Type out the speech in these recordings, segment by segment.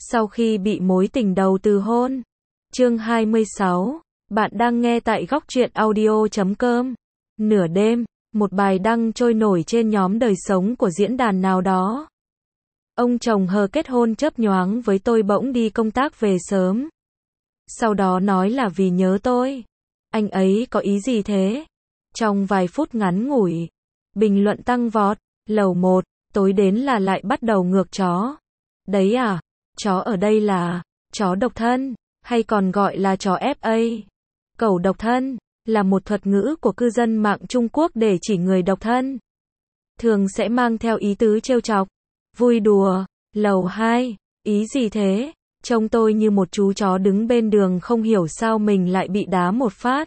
Sau khi bị mối tình đầu từ hôn. Chương 26. Bạn đang nghe tại góc truyện audio.com. Nửa đêm, một bài đăng trôi nổi trên nhóm đời sống của diễn đàn nào đó. Ông chồng hờ kết hôn chớp nhoáng với tôi bỗng đi công tác về sớm. Sau đó nói là vì nhớ tôi. Anh ấy có ý gì thế? Trong vài phút ngắn ngủi, bình luận tăng vọt. Lầu 1, tối đến là lại bắt đầu ngược chó. Đấy à, chó ở đây là chó độc thân, hay còn gọi là chó FA. Cẩu độc thân là một thuật ngữ của cư dân mạng Trung Quốc để chỉ người độc thân. Thường sẽ mang theo ý tứ trêu chọc, vui đùa. Lầu 2, ý gì thế? Trông tôi như một chú chó đứng bên đường không hiểu sao mình lại bị đá một phát.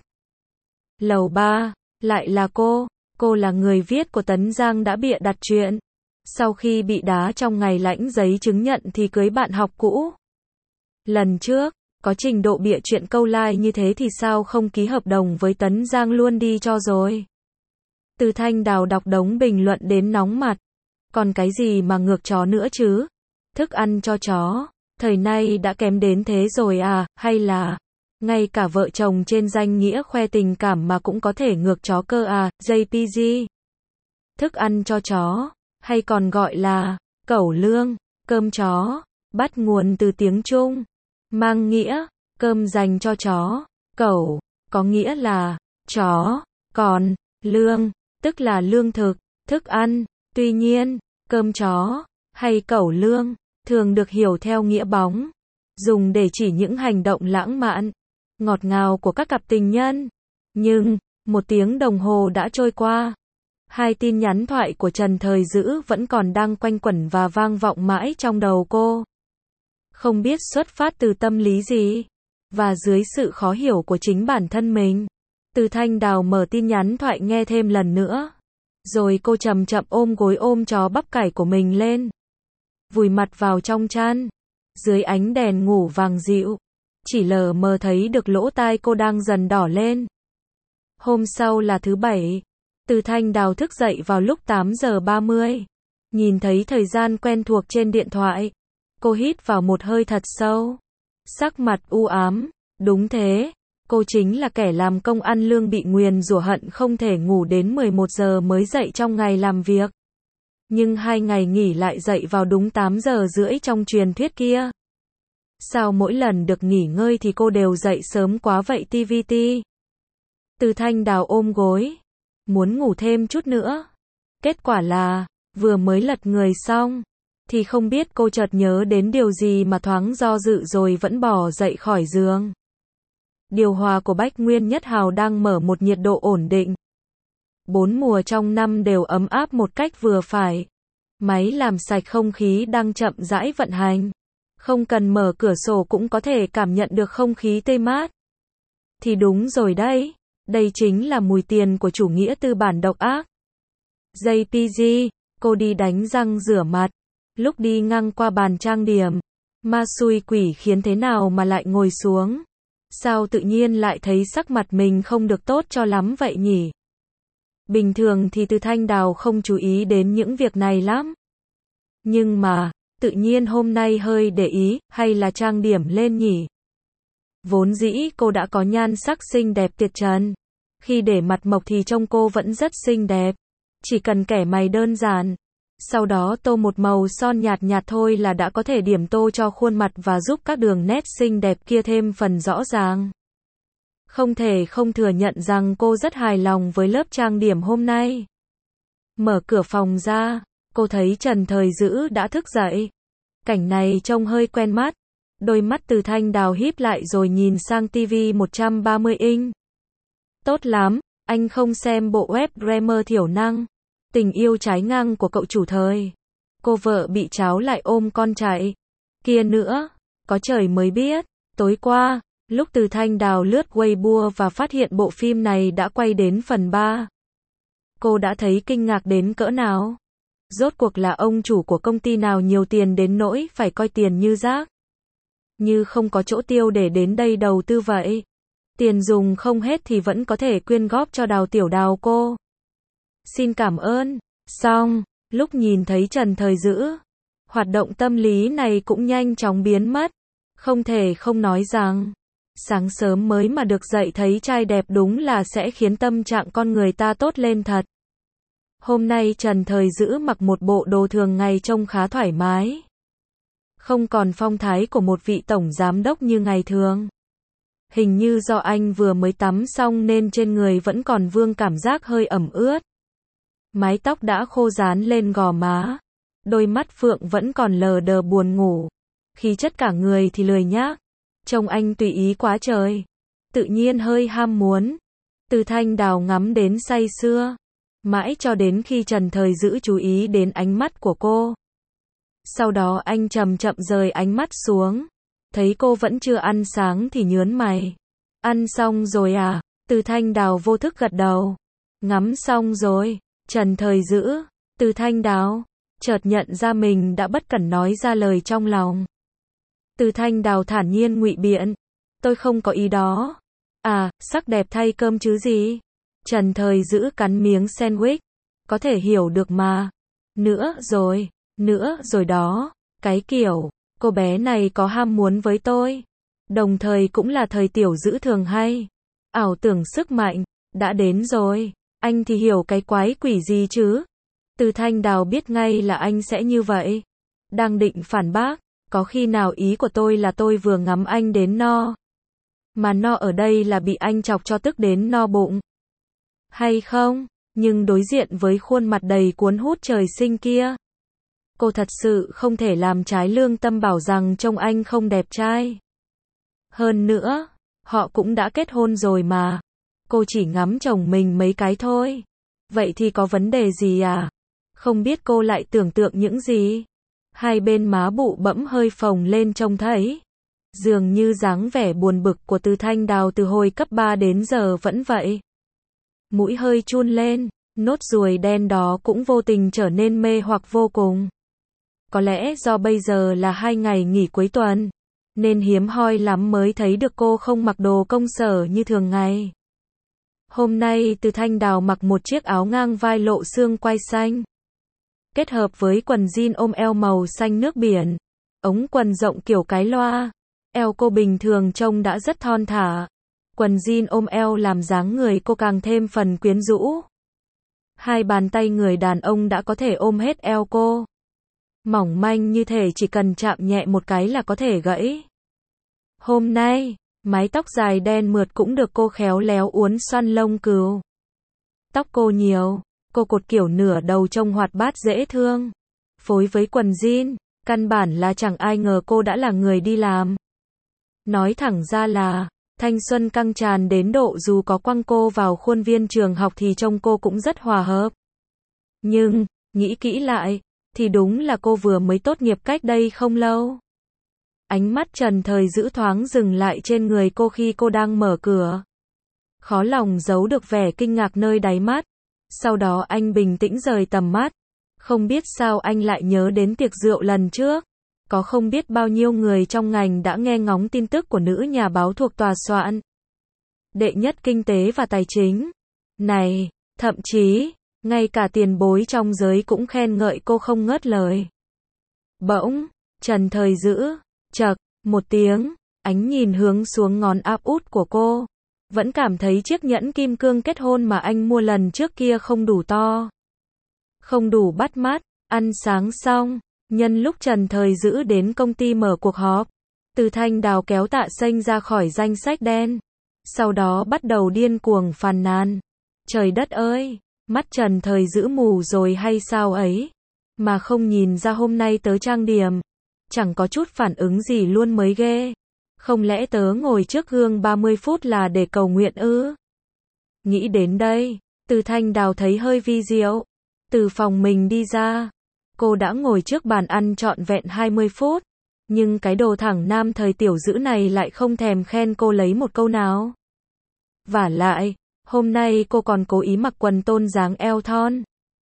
Lầu 3, lại là cô là người viết của Tấn Giang đã bịa đặt chuyện. Sau khi bị đá trong ngày lãnh giấy chứng nhận thì cưới bạn học cũ. Lần trước, có trình độ bịa chuyện câu like như thế thì sao không ký hợp đồng với Tấn Giang luôn đi cho rồi. Từ Thanh Đào đọc đống bình luận đến nóng mặt. Còn cái gì mà ngược chó nữa chứ? Thức ăn cho chó, thời nay đã kém đến thế rồi à, hay là ngay cả vợ chồng trên danh nghĩa khoe tình cảm mà cũng có thể ngược chó cơ à, JPG. Thức ăn cho chó, hay còn gọi là cẩu lương, cơm chó, bắt nguồn từ tiếng Trung, mang nghĩa cơm dành cho chó, cẩu có nghĩa là chó, còn lương tức là lương thực, thức ăn. Tuy nhiên, cơm chó hay cẩu lương thường được hiểu theo nghĩa bóng, dùng để chỉ những hành động lãng mạn, ngọt ngào của các cặp tình nhân. Nhưng, 1 tiếng đồng hồ đã trôi qua. 2 tin nhắn thoại của Trần Thời Dữ vẫn còn đang quanh quẩn và vang vọng mãi trong đầu cô. Không biết xuất phát từ tâm lý gì, và dưới sự khó hiểu của chính bản thân mình. Từ Thanh Đào mở tin nhắn thoại nghe thêm lần nữa. Rồi cô chậm chậm ôm gối ôm chó bắp cải của mình lên. Vùi mặt vào trong chăn. Dưới ánh đèn ngủ vàng dịu, chỉ lờ mờ thấy được lỗ tai cô đang dần đỏ lên. Hôm sau là thứ Bảy. Từ Thanh Đào thức dậy vào lúc 8 giờ 30. Nhìn thấy thời gian quen thuộc trên điện thoại. Cô hít vào một hơi thật sâu. Sắc mặt u ám. Đúng thế. Cô chính là kẻ làm công ăn lương bị nguyền rủa hận không thể ngủ đến 11 giờ mới dậy trong ngày làm việc. Nhưng 2 ngày nghỉ lại dậy vào đúng 8 giờ rưỡi trong truyền thuyết kia. Sao mỗi lần được nghỉ ngơi thì cô đều dậy sớm quá vậy TVT? Từ Thanh Đào ôm gối. Muốn ngủ thêm chút nữa. Kết quả là, vừa mới lật người xong, thì không biết cô chợt nhớ đến điều gì mà thoáng do dự rồi vẫn bò dậy khỏi giường. Điều hòa của Bách Nguyên Nhất Hào đang mở một nhiệt độ ổn định. 4 mùa trong năm đều ấm áp một cách vừa phải. Máy làm sạch không khí đang chậm rãi vận hành. Không cần mở cửa sổ cũng có thể cảm nhận được không khí tươi mát. Thì đúng rồi đấy, đây chính là mùi tiền của chủ nghĩa tư bản độc ác. JPG, cô đi đánh răng rửa mặt. Lúc đi ngang qua bàn trang điểm, ma xui quỷ khiến thế nào mà lại ngồi xuống. Sao tự nhiên lại thấy sắc mặt mình không được tốt cho lắm vậy nhỉ? Bình thường thì Từ Thanh Đào không chú ý đến những việc này lắm. Nhưng mà, tự nhiên hôm nay hơi để ý, hay là trang điểm lên nhỉ? Vốn dĩ cô đã có nhan sắc xinh đẹp tuyệt trần. Khi để mặt mộc thì trông cô vẫn rất xinh đẹp. Chỉ cần kẻ mày đơn giản. Sau đó tô một màu son nhạt nhạt thôi là đã có thể điểm tô cho khuôn mặt và giúp các đường nét xinh đẹp kia thêm phần rõ ràng. Không thể không thừa nhận rằng cô rất hài lòng với lớp trang điểm hôm nay. Mở cửa phòng ra, cô thấy Trần Thời Dữ đã thức dậy. Cảnh này trông hơi quen mắt. Đôi mắt Từ Thanh Đào híp lại rồi nhìn sang TV 130 inch. Tốt lắm, anh không xem bộ web Dreamer thiểu năng. Tình yêu trái ngang của cậu chủ Thời. Cô vợ bị cháu lại ôm con chạy. Kia nữa, có trời mới biết. Tối qua, lúc Từ Thanh Đào lướt Weibo và phát hiện bộ phim này đã quay đến phần 3. Cô đã thấy kinh ngạc đến cỡ nào? Rốt cuộc là ông chủ của công ty nào nhiều tiền đến nỗi phải coi tiền như rác. Như không có chỗ tiêu để đến đây đầu tư vậy. Tiền dùng không hết thì vẫn có thể quyên góp cho Đào Tiểu Đào cô. Xin cảm ơn. Xong, lúc nhìn thấy Trần Thời Dữ, Hoạt động tâm lý này cũng nhanh chóng biến mất. Không thể không nói rằng, sáng sớm mới mà được dậy thấy trai đẹp đúng là sẽ khiến tâm trạng con người ta tốt lên thật. Hôm nay Trần Thời Dữ mặc một bộ đồ thường ngày trông khá thoải mái. Không còn phong thái của một vị tổng giám đốc như ngày thường. Hình như do anh vừa mới tắm xong nên trên người vẫn còn vương cảm giác hơi ẩm ướt. Mái tóc đã khô rán lên gò má. Đôi mắt phượng vẫn còn lờ đờ buồn ngủ. Khí chất cả người thì lười nhác. Trông anh tùy ý quá trời. Tự nhiên hơi ham muốn. Từ Thanh Đào ngắm đến say sưa. Mãi cho đến khi Trần Thời Dữ chú ý đến ánh mắt của cô. Sau đó anh chậm chậm rời ánh mắt xuống. Thấy cô vẫn chưa ăn sáng thì nhớn mày. Ăn xong rồi à? Từ Thanh Đào vô thức gật đầu. Ngắm xong rồi. Trần Thời Dữ. Từ Thanh Đào. Chợt nhận ra mình đã bất cẩn nói ra lời trong lòng. Từ Thanh Đào thản nhiên ngụy biện. Tôi không có ý đó. À, sắc đẹp thay cơm chứ gì. Trần Thời Dữ cắn miếng sandwich. Có thể hiểu được mà. Nữa rồi đó. Cái kiểu, cô bé này có ham muốn với tôi. Đồng thời cũng là Thời Tiểu Dữ thường hay. Ảo tưởng sức mạnh. Đã đến rồi. Anh thì hiểu cái quái quỷ gì chứ. Từ Thanh Đào biết ngay là anh sẽ như vậy. Đang định phản bác. Có khi nào ý của tôi là tôi vừa ngắm anh đến no. Mà no ở đây là bị anh chọc cho tức đến no bụng. Hay không? Nhưng đối diện với khuôn mặt đầy cuốn hút trời sinh kia. Cô thật sự không thể làm trái lương tâm bảo rằng trông anh không đẹp trai. Hơn nữa, họ cũng đã kết hôn rồi mà. Cô chỉ ngắm chồng mình mấy cái thôi. Vậy thì có vấn đề gì à? Không biết cô lại tưởng tượng những gì? Hai bên má bụ bẫm hơi phồng lên trông thấy. Dường như dáng vẻ buồn bực của Từ Thanh Đào từ hồi cấp 3 đến giờ vẫn vậy. Mũi hơi chun lên, nốt ruồi đen đó cũng vô tình trở nên mê hoặc vô cùng. Có lẽ do bây giờ là 2 ngày nghỉ cuối tuần, nên hiếm hoi lắm mới thấy được cô không mặc đồ công sở như thường ngày. Hôm nay Từ Thanh Đào mặc một chiếc áo ngang vai lộ xương quai xanh. Kết hợp với quần jean ôm eo màu xanh nước biển. Ống quần rộng kiểu cái loa. Eo cô bình thường trông đã rất thon thả. Quần jean ôm eo làm dáng người cô càng thêm phần quyến rũ. Hai bàn tay người đàn ông đã có thể ôm hết eo cô. Mỏng manh như thể chỉ cần chạm nhẹ một cái là có thể gãy. Hôm nay, mái tóc dài đen mượt cũng được cô khéo léo uốn xoăn lông cừu. Tóc cô nhiều, cô cột kiểu nửa đầu trông hoạt bát dễ thương. Phối với quần jean, căn bản là chẳng ai ngờ cô đã là người đi làm. Nói thẳng ra là, thanh xuân căng tràn đến độ dù có quăng cô vào khuôn viên trường học thì trông cô cũng rất hòa hợp. Nhưng, nghĩ kỹ lại, thì đúng là cô vừa mới tốt nghiệp cách đây không lâu. Ánh mắt Trần Thời Dữ thoáng dừng lại trên người cô khi cô đang mở cửa. Khó lòng giấu được vẻ kinh ngạc nơi đáy mắt. Sau đó anh bình tĩnh rời tầm mắt. Không biết sao anh lại nhớ đến tiệc rượu lần trước. Có không biết bao nhiêu người trong ngành đã nghe ngóng tin tức của nữ nhà báo thuộc tòa soạn đệ nhất kinh tế và tài chính. Này, thậm chí, ngay cả tiền bối trong giới cũng khen ngợi cô không ngớt lời. Bỗng, Trần Thời Dữ, chậc, một tiếng, ánh nhìn hướng xuống ngón áp út của cô. Vẫn cảm thấy chiếc nhẫn kim cương kết hôn mà anh mua lần trước kia không đủ to. Không đủ bắt mắt. Ăn sáng xong, nhân lúc Trần Thời Dữ đến công ty mở cuộc họp, Từ Thanh Đào kéo Tạ Xanh ra khỏi danh sách đen. Sau đó bắt đầu điên cuồng phàn nàn. Trời đất ơi, mắt Trần Thời Dữ mù rồi hay sao ấy? Mà không nhìn ra hôm nay tớ trang điểm. Chẳng có chút phản ứng gì luôn mới ghê. Không lẽ tớ ngồi trước gương 30 phút là để cầu nguyện ư? Nghĩ đến đây, Từ Thanh Đào thấy hơi vi diệu. Từ phòng mình đi ra, cô đã ngồi trước bàn ăn trọn vẹn 20 phút. Nhưng cái đồ thẳng nam Thời Tiểu Dữ này lại không thèm khen cô lấy một câu nào. Vả lại, hôm nay cô còn cố ý mặc quần tôn dáng eo thon.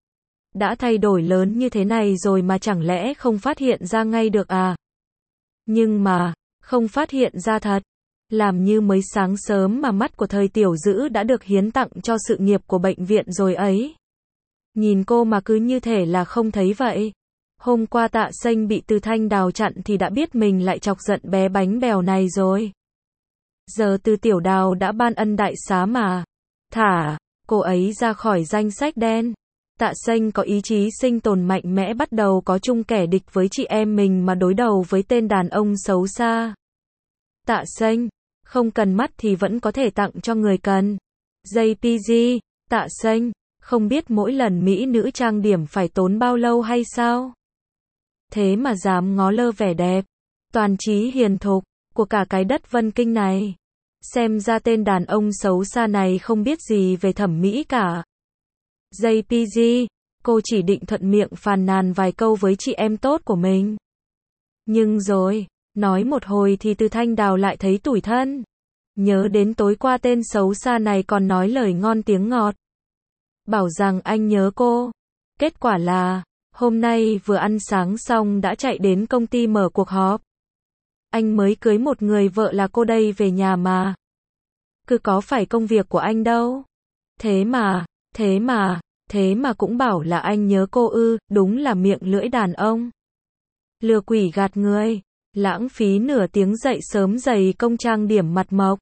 Đã thay đổi lớn như thế này rồi mà chẳng lẽ không phát hiện ra ngay được à? Nhưng mà, không phát hiện ra thật. Làm như mới sáng sớm mà mắt của Thời Tiểu Dữ đã được hiến tặng cho sự nghiệp của bệnh viện rồi ấy. Nhìn cô mà cứ như thể là không thấy vậy. Hôm qua Tạ Xanh bị Từ Thanh Đào chặn thì đã biết mình lại chọc giận bé bánh bèo này rồi. Giờ Từ Tiểu Đào đã ban ân đại xá mà. Thả cô ấy ra khỏi danh sách đen. Tạ Xanh có ý chí sinh tồn mạnh mẽ, bắt đầu có chung kẻ địch với chị em mình mà đối đầu với tên đàn ông xấu xa. Tạ Xanh, không cần mắt thì vẫn có thể tặng cho người cần. JPG, Tạ Xanh, không biết mỗi lần mỹ nữ trang điểm phải tốn bao lâu hay sao? Thế mà dám ngó lơ vẻ đẹp, toàn trí hiền thục của cả cái đất Vân Kinh này. Xem ra tên đàn ông xấu xa này không biết gì về thẩm mỹ cả. JPG, cô chỉ định thuận miệng phàn nàn vài câu với chị em tốt của mình. Nhưng rồi, nói một hồi thì Từ Thanh Đào lại thấy tủi thân. Nhớ đến tối qua tên xấu xa này còn nói lời ngon tiếng ngọt. Bảo rằng anh nhớ cô. Kết quả là, hôm nay vừa ăn sáng xong đã chạy đến công ty mở cuộc họp. Anh mới cưới một người vợ là cô đây về nhà mà. Cứ có phải công việc của anh đâu. Thế mà cũng bảo là anh nhớ cô ư, đúng là miệng lưỡi đàn ông. Lừa quỷ gạt người, lãng phí nửa tiếng dậy sớm dày công trang điểm mặt mộc.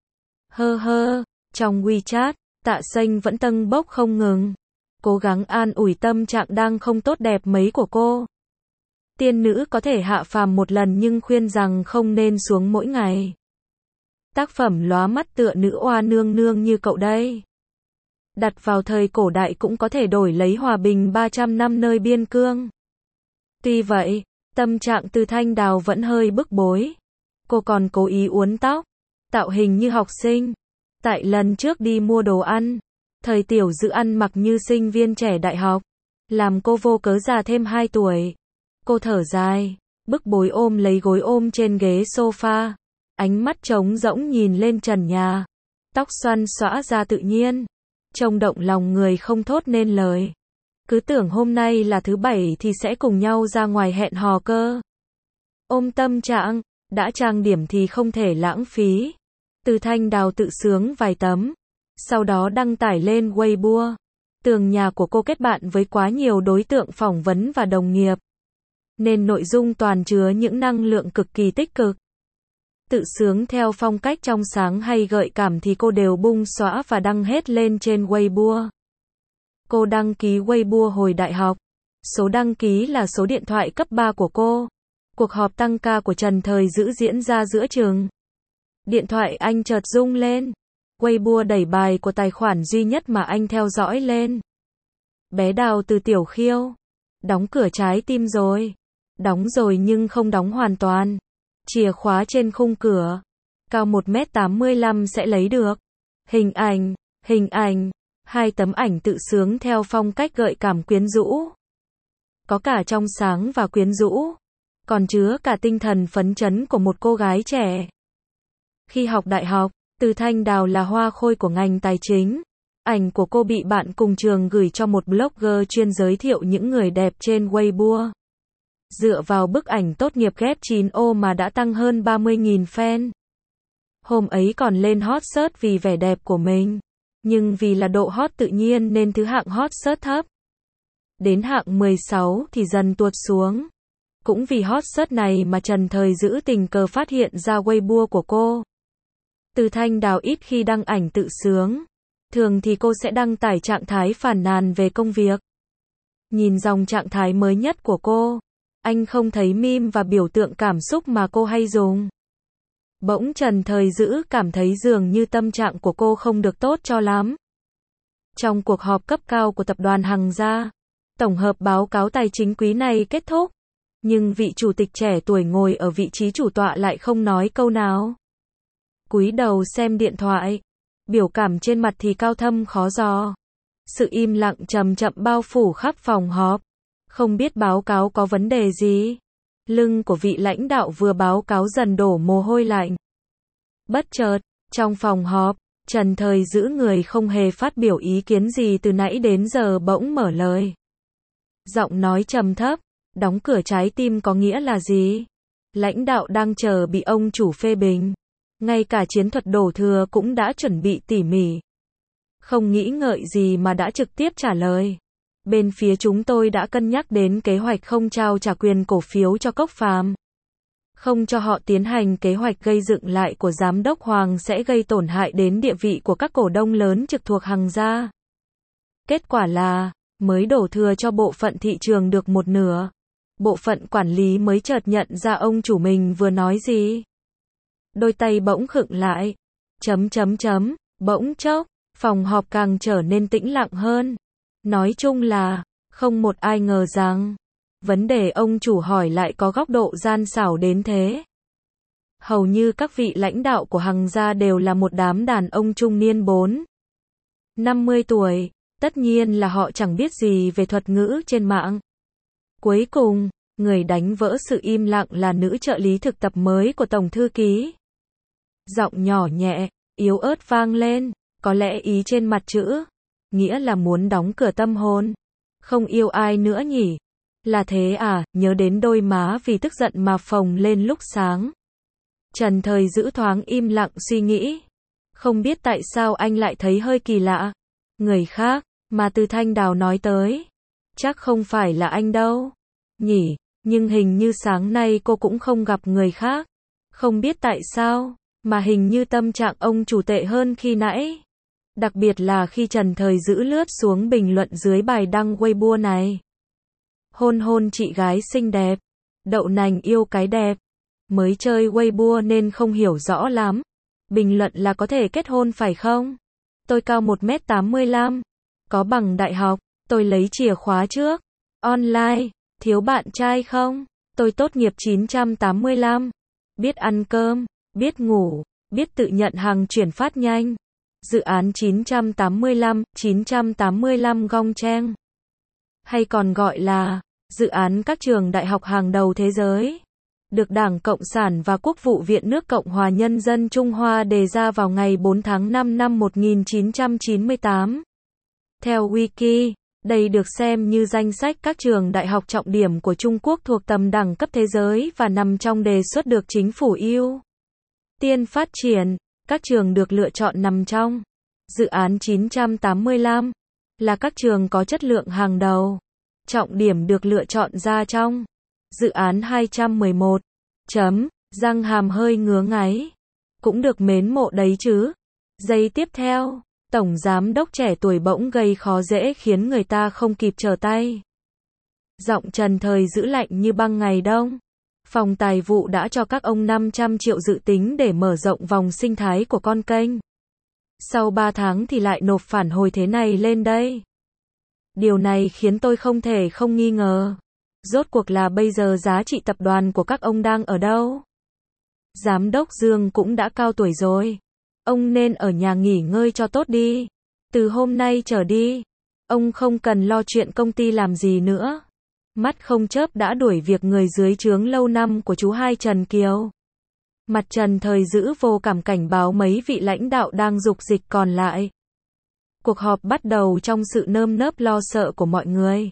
Trong WeChat, Tạ Xanh vẫn tâng bốc không ngừng. Cố gắng an ủi tâm trạng đang không tốt đẹp mấy của cô. Tiên nữ có thể hạ phàm một lần nhưng khuyên rằng không nên xuống mỗi ngày. Tác phẩm lóa mắt tựa nữ oa nương nương như cậu đây. Đặt vào thời cổ đại cũng có thể đổi lấy hòa bình 300 năm nơi biên cương. Tuy vậy, tâm trạng Từ Thanh Đào vẫn hơi bức bối. Cô còn cố ý uốn tóc, tạo hình như học sinh. Tại lần trước đi mua đồ ăn, thời Tiểu Dữ ăn mặc như sinh viên trẻ đại học, làm cô vô cớ già thêm 2 tuổi. Cô thở dài, bức bối ôm lấy gối ôm trên ghế sofa, ánh mắt trống rỗng nhìn lên trần nhà. Tóc xoăn xõa ra tự nhiên, trông động lòng người không thốt nên lời. Cứ tưởng hôm nay là thứ Bảy thì sẽ cùng nhau ra ngoài hẹn hò cơ. Ôm tâm trạng, đã trang điểm thì không thể lãng phí. Từ Thanh Đào tự sướng vài tấm, sau đó đăng tải lên Weibo. Tường nhà của cô kết bạn với quá nhiều đối tượng phỏng vấn và đồng nghiệp, nên nội dung toàn chứa những năng lượng cực kỳ tích cực. Tự sướng theo phong cách trong sáng hay gợi cảm thì cô đều bung xõa và đăng hết lên trên Weibo. Cô đăng ký Weibo hồi đại học. Số đăng ký là số điện thoại cấp 3 của cô. Cuộc họp tăng ca của Trần Thời Dữ diễn ra giữa trường. Điện thoại anh chợt rung lên. Weibo đẩy bài của tài khoản duy nhất mà anh theo dõi lên. Bé Đào từ Tiểu Khiêu. Đóng cửa trái tim rồi. Đóng rồi nhưng không đóng hoàn toàn. Chìa khóa trên khung cửa. Cao 1m85 sẽ lấy được. Hình ảnh. 2 tấm ảnh tự sướng theo phong cách gợi cảm quyến rũ. Có cả trong sáng và quyến rũ. Còn chứa cả tinh thần phấn chấn của một cô gái trẻ. Khi học đại học, Từ Thanh Đào là hoa khôi của ngành tài chính. Ảnh của cô bị bạn cùng trường gửi cho một blogger chuyên giới thiệu những người đẹp trên Weibo. Dựa vào bức ảnh tốt nghiệp ghép 9 ô mà đã tăng hơn 30.000 fan. Hôm ấy còn lên hot search vì vẻ đẹp của mình. Nhưng vì là độ hot tự nhiên nên thứ hạng hot search thấp. Đến hạng 16 thì dần tuột xuống. Cũng vì hot search này mà Trần Thời Dữ tình cờ phát hiện ra Weibo của cô. Từ Thanh Đào ít khi đăng ảnh tự sướng. Thường thì cô sẽ đăng tải trạng thái phàn nàn về công việc. Nhìn dòng trạng thái mới nhất của cô, anh không thấy meme và biểu tượng cảm xúc mà cô hay dùng. Bỗng Trần Thời Dữ cảm thấy dường như tâm trạng của cô không được tốt cho lắm. Trong cuộc họp cấp cao của tập đoàn Hằng Gia, tổng hợp báo cáo tài chính quý này kết thúc. Nhưng vị chủ tịch trẻ tuổi ngồi ở vị trí chủ tọa lại không nói câu nào. Cúi đầu xem điện thoại, biểu cảm trên mặt thì cao thâm khó dò. Sự im lặng chậm chậm bao phủ khắp phòng họp. Không biết báo cáo có vấn đề gì. Lưng của vị lãnh đạo vừa báo cáo dần đổ mồ hôi lạnh. Bất chợt, trong phòng họp, Trần Thời Dữ người không hề phát biểu ý kiến gì từ nãy đến giờ bỗng mở lời. Giọng nói trầm thấp, đóng cửa trái tim có nghĩa là gì? Lãnh đạo đang chờ bị ông chủ phê bình. Ngay cả chiến thuật đổ thừa cũng đã chuẩn bị tỉ mỉ. Không nghĩ ngợi gì mà đã trực tiếp trả lời. Bên phía chúng tôi đã cân nhắc đến kế hoạch không trao trả quyền cổ phiếu cho Cốc Phàm. Không cho họ tiến hành kế hoạch gây dựng lại của Giám đốc Hoàng sẽ gây tổn hại đến địa vị của các cổ đông lớn trực thuộc Hằng gia. Kết quả là, mới đổ thừa cho bộ phận thị trường được một nửa. Bộ phận quản lý mới chợt nhận ra ông chủ mình vừa nói gì. Đôi tay bỗng khựng lại. Bỗng chốc, phòng họp càng trở nên tĩnh lặng hơn. Nói chung là, không một ai ngờ rằng, vấn đề ông chủ hỏi lại có góc độ gian xảo đến thế. Hầu như các vị lãnh đạo của Hằng gia đều là một đám đàn ông trung niên 50 tuổi, tất nhiên là họ chẳng biết gì về thuật ngữ trên mạng. Cuối cùng, người đánh vỡ sự im lặng là nữ trợ lý thực tập mới của Tổng thư ký. Giọng nhỏ nhẹ, yếu ớt vang lên, có lẽ ý trên mặt chữ, nghĩa là muốn đóng cửa tâm hồn. Không yêu ai nữa nhỉ? Là thế à, nhớ đến đôi má vì tức giận mà phồng lên lúc sáng. Trần Thời giữ thoáng im lặng suy nghĩ. Không biết tại sao anh lại thấy hơi kỳ lạ. Người khác, mà Từ Thanh Đào nói tới. Chắc không phải là anh đâu. Nhỉ, nhưng hình như sáng nay cô cũng không gặp người khác. Không biết tại sao, mà hình như tâm trạng ông chủ tệ hơn khi nãy. Đặc biệt là khi Trần Thời giữ lướt xuống bình luận dưới bài đăng Weibo này. Hôn chị gái xinh đẹp. Đậu nành yêu cái đẹp. Mới chơi Weibo nên không hiểu rõ lắm. Bình luận là có thể kết hôn phải không? Tôi cao 1m85. Có bằng đại học. Tôi lấy chìa khóa trước. Online. Thiếu bạn trai không? Tôi tốt nghiệp 985. Biết ăn cơm. Biết ngủ. Biết tự nhận hàng chuyển phát nhanh. Dự án 985 Gong Trang. Hay còn gọi là dự án các trường đại học hàng đầu thế giới. Được Đảng Cộng sản và Quốc vụ viện nước Cộng hòa Nhân dân Trung Hoa đề ra vào ngày 4 tháng 5 năm 1998. Theo Wiki, đây được xem như danh sách các trường đại học trọng điểm của Trung Quốc thuộc tầm đẳng cấp thế giới và nằm trong đề xuất được chính phủ ưu tiên phát triển. Các trường được lựa chọn nằm trong dự án 985 là các trường có chất lượng hàng đầu. Trọng điểm được lựa chọn ra trong dự án 211. Răng hàm hơi ngứa ngáy. Cũng được mến mộ đấy chứ. Giây tiếp theo, Tổng Giám đốc trẻ tuổi bỗng gây khó dễ khiến người ta không kịp trở tay. Giọng Trần Thời giữ lạnh như băng ngày đông. Phòng tài vụ đã cho các ông 500 triệu dự tính để mở rộng vòng sinh thái của con kênh. Sau 3 tháng thì lại nộp phản hồi thế này lên đây. Điều này khiến tôi không thể không nghi ngờ. Rốt cuộc là bây giờ giá trị tập đoàn của các ông đang ở đâu? Giám đốc Dương cũng đã cao tuổi rồi. Ông nên ở nhà nghỉ ngơi cho tốt đi. Từ hôm nay trở đi, ông không cần lo chuyện công ty làm gì nữa. Mắt không chớp đã đuổi việc người dưới trướng lâu năm của chú hai Trần Kiều. Mặt Trần Thời giữ vô cảm cảnh báo mấy vị lãnh đạo đang dục dịch còn lại. Cuộc họp bắt đầu trong sự nơm nớp lo sợ của mọi người.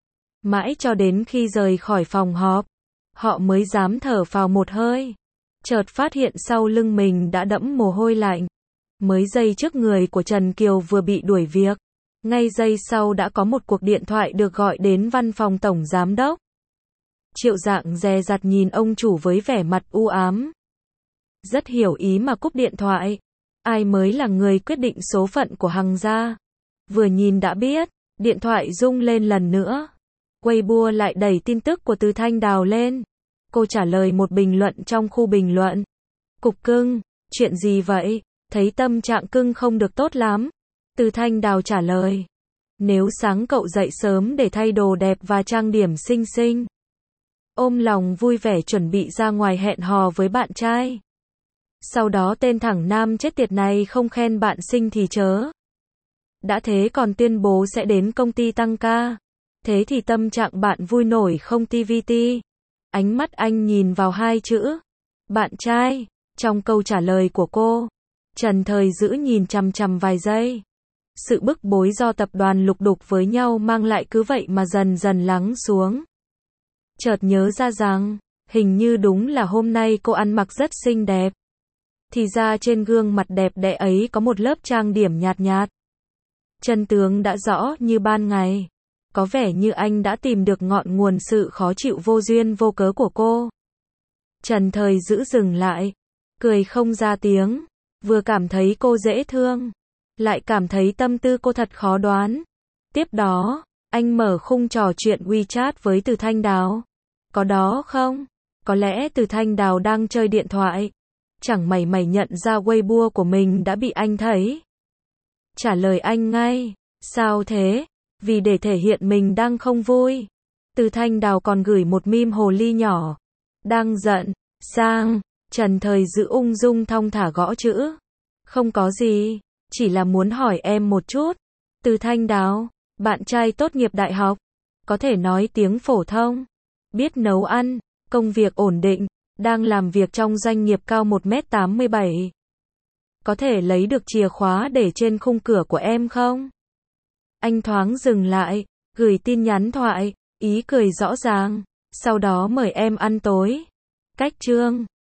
Mãi cho đến khi rời khỏi phòng họp, họ mới dám thở phào một hơi. Chợt phát hiện sau lưng mình đã đẫm mồ hôi lạnh. Mới giây trước người của Trần Kiều vừa bị đuổi việc. Ngay giây sau đã có một cuộc điện thoại được gọi đến văn phòng Tổng Giám đốc. Triệu Dạng dè dặt nhìn ông chủ với vẻ mặt u ám. Rất hiểu ý mà cúp điện thoại. Ai mới là người quyết định số phận của Hằng gia? Vừa nhìn đã biết. Điện thoại rung lên lần nữa. Weibo lại đẩy tin tức của Từ Thanh Đào lên. Cô trả lời một bình luận trong khu bình luận. Cục cưng, chuyện gì vậy? Thấy tâm trạng cưng không được tốt lắm. Từ Thanh Đào trả lời. Nếu sáng cậu dậy sớm để thay đồ đẹp và trang điểm xinh xinh. Ôm lòng vui vẻ chuẩn bị ra ngoài hẹn hò với bạn trai. Sau đó tên thẳng nam chết tiệt này không khen bạn xinh thì chớ. Đã thế còn tuyên bố sẽ đến công ty tăng ca. Thế thì tâm trạng bạn vui nổi không TVT? Ánh mắt anh nhìn vào hai chữ. Bạn trai. Trong câu trả lời của cô. Trần Thời giữ nhìn chằm chằm vài giây. Sự bức bối do tập đoàn lục đục với nhau mang lại cứ vậy mà dần dần lắng xuống. Chợt nhớ ra rằng, hình như đúng là hôm nay cô ăn mặc rất xinh đẹp. Thì ra trên gương mặt đẹp đẽ ấy có một lớp trang điểm nhạt nhạt. Chân tướng đã rõ như ban ngày. Có vẻ như anh đã tìm được ngọn nguồn sự khó chịu vô duyên vô cớ của cô. Trần Thời giữ dừng lại, cười không ra tiếng, vừa cảm thấy cô dễ thương, lại cảm thấy tâm tư cô thật khó đoán. Tiếp đó, anh mở khung trò chuyện WeChat với Từ Thanh Đào. Có đó không? Có lẽ Từ Thanh Đào đang chơi điện thoại. Chẳng mảy may nhận ra Weibo của mình đã bị anh thấy. Trả lời anh ngay. Sao thế? Vì để thể hiện mình đang không vui. Từ Thanh Đào còn gửi một meme hồ ly nhỏ. Đang giận. Sang. Trần Thời giữ ung dung thong thả gõ chữ. Không có gì. Chỉ là muốn hỏi em một chút. Từ Thanh Đào. Bạn trai tốt nghiệp đại học. Có thể nói tiếng phổ thông. Biết nấu ăn. Công việc ổn định. Đang làm việc trong doanh nghiệp cao 1m87. Có thể lấy được chìa khóa để trên khung cửa của em không? Anh thoáng dừng lại, gửi tin nhắn thoại, ý cười rõ ràng. Sau đó mời em ăn tối. Cách chương